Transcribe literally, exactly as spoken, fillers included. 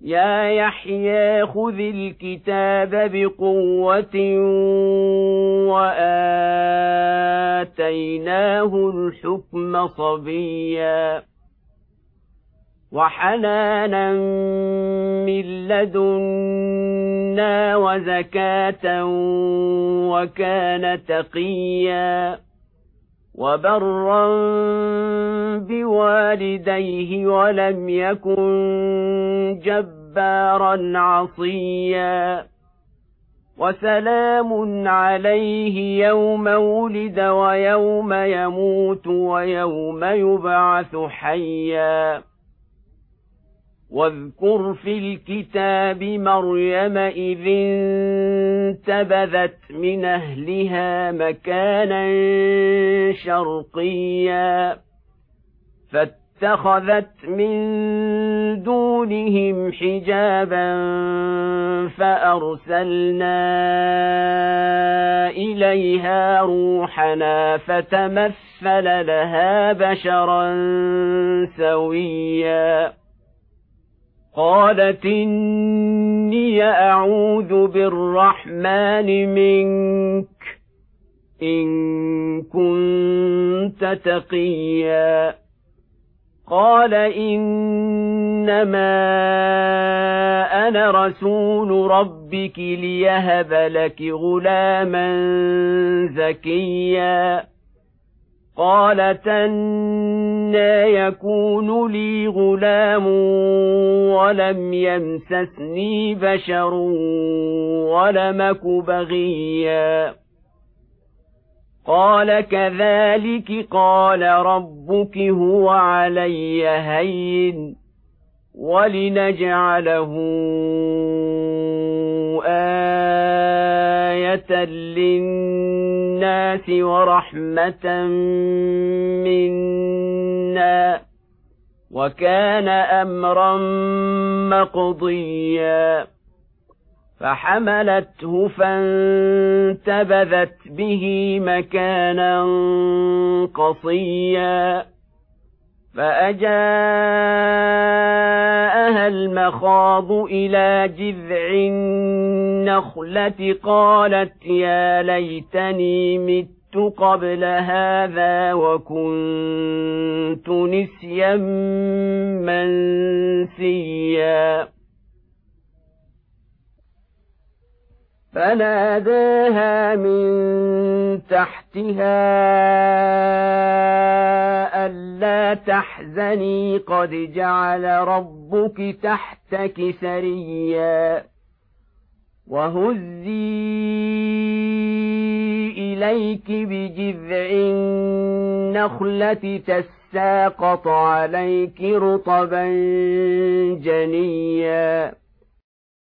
يا يحيى خذ الكتاب بقوة وآتيناه الحكم صبيا وحنانا من لدنا وزكاة وكان تقيا وبرا بوالديه ولم يكن جبارا عصيا وسلام عليه يوم ولد ويوم يموت ويوم يبعث حيا واذكر في الكتاب مريم إذ انتبذت من أهلها مكانا شرقيا فاتخذت من دونهم حجابا فأرسلنا إليها روحنا فتمثل لها بشرا سويا قالت إني أعوذ بالرحمن منك إن كنت تقيا قال إنما أنا رسول ربك ليهب لك غلاما زكيا قالت أنى يكون لي غلام ولم يمسسني بشر ولم أك بغيا قال كذلك قال ربك هو علي هين ولنجعله آية للناس ورحمة منا وكان أمرا مقضيا فحملته فانتبذت به مكانا قصيا فأجاءها المخاض إلى جذع النخلة قالت يا ليتني مت قبل هذا وكنت نسيا منسيا فناداها من تحتها ألا تحزني قد جعل ربك تحتك سريا وهزي إليك بجذع النخلة تساقط عليك رطبا جنيا